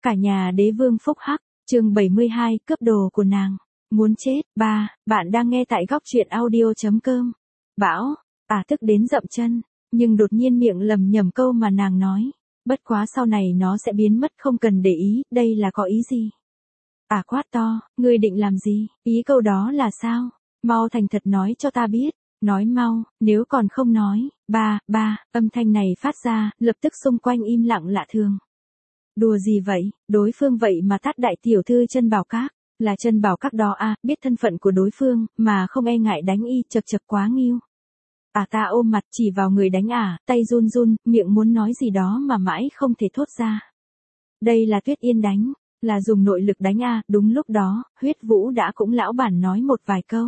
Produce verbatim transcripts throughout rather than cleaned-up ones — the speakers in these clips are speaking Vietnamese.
Cả nhà đế vương phúc hắc, chương bảy mươi hai, cướp đồ của nàng. Muốn chết, ba, bạn đang nghe tại góc truyện audio.com. Bão, ả tức đến dậm chân, nhưng đột nhiên miệng lầm nhầm câu mà nàng nói. Bất quá sau này nó sẽ biến mất không cần để ý, đây là có ý gì? Ả quát to, ngươi định làm gì? Ý câu đó là sao? Mau thành thật nói cho ta biết. Nói mau, nếu còn không nói, ba, ba, âm thanh này phát ra, lập tức xung quanh im lặng lạ thường. Đùa gì vậy, đối phương vậy mà tát đại tiểu thư Chân Bảo Các, là Chân Bảo Các đó à, biết thân phận của đối phương, mà không e ngại đánh y, chật chật quá nghiêu. À ta ôm mặt chỉ vào người đánh ả, tay run run, miệng muốn nói gì đó mà mãi không thể thốt ra. Đây là Tuyết Yên đánh, là dùng nội lực đánh à, đúng lúc đó, Huyết Vũ đã cũng lão bản nói một vài câu.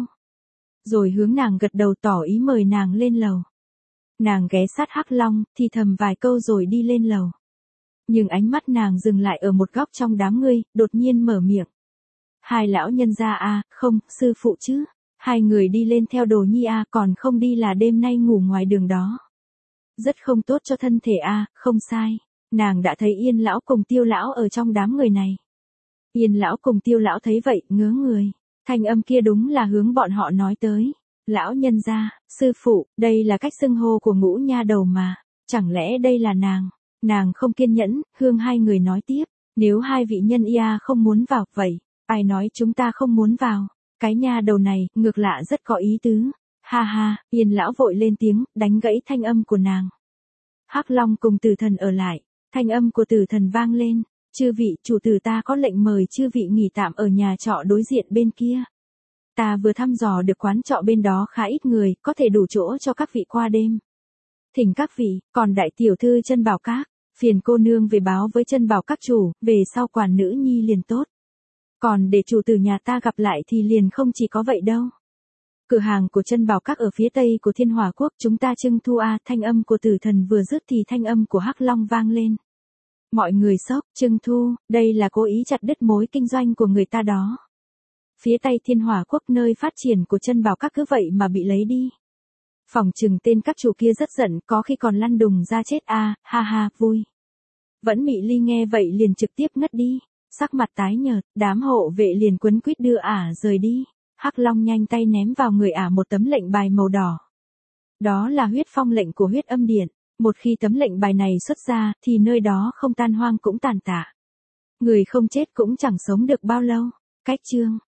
Rồi hướng nàng gật đầu tỏ ý mời nàng lên lầu. Nàng ghé sát Hắc Long, thì thầm vài câu rồi đi lên lầu. Nhưng ánh mắt nàng dừng lại ở một góc trong đám người, đột nhiên mở miệng. Hai lão nhân gia à, không, sư phụ chứ. Hai người đi lên theo Đồ Nhi à, còn không đi là đêm nay ngủ ngoài đường đó. Rất không tốt cho thân thể à, không sai. Nàng đã thấy Yên lão cùng Tiêu lão ở trong đám người này. Yên lão cùng Tiêu lão thấy vậy, ngớ người. Thanh âm kia đúng là hướng bọn họ nói tới. Lão nhân gia, sư phụ, đây là cách xưng hô của Ngũ nha đầu mà. Chẳng lẽ đây là nàng? Nàng không kiên nhẫn, hương hai người nói tiếp. Nếu hai vị nhân ia không muốn vào, vậy, ai nói chúng ta không muốn vào? Cái nha đầu này, ngược lạ rất có ý tứ. Ha ha, Yên lão vội lên tiếng, đánh gãy thanh âm của nàng. Hắc Long cùng Tử Thần ở lại, thanh âm của Tử Thần vang lên. Chư vị, chủ tử ta có lệnh mời chư vị nghỉ tạm ở nhà trọ đối diện bên kia. Ta vừa thăm dò được quán trọ bên đó khá ít người, có thể đủ chỗ cho các vị qua đêm. Thỉnh các vị, còn đại tiểu thư Chân Bảo Các, phiền cô nương về báo với Chân Bảo Các chủ, về sau quản nữ nhi liền tốt. Còn để chủ tử nhà ta gặp lại thì liền không chỉ có vậy đâu. Cửa hàng của Chân Bảo Các ở phía tây của Thiên Hỏa Quốc chúng ta trưng thu a, thanh âm của Tử Thần vừa dứt thì thanh âm của Hắc Long vang lên. Mọi người sốc, trưng thu, đây là cố ý chặt đứt mối kinh doanh của người ta đó. Phía tây Thiên Hỏa Quốc nơi phát triển của Chân Bảo Các cứ vậy mà bị lấy đi. Phòng trừng tên các chủ kia rất giận, có khi còn lăn đùng ra chết a, à, ha ha, vui. Vẫn Mị Ly nghe vậy liền trực tiếp ngất đi, sắc mặt tái nhợt, đám hộ vệ liền quấn quýt đưa ả rời đi. Hắc Long nhanh tay ném vào người ả một tấm lệnh bài màu đỏ. Đó là huyết phong lệnh của Huyết Âm Điện. Một khi tấm lệnh bài này xuất ra, thì nơi đó không tan hoang cũng tàn tạ. Người không chết cũng chẳng sống được bao lâu. Cách chương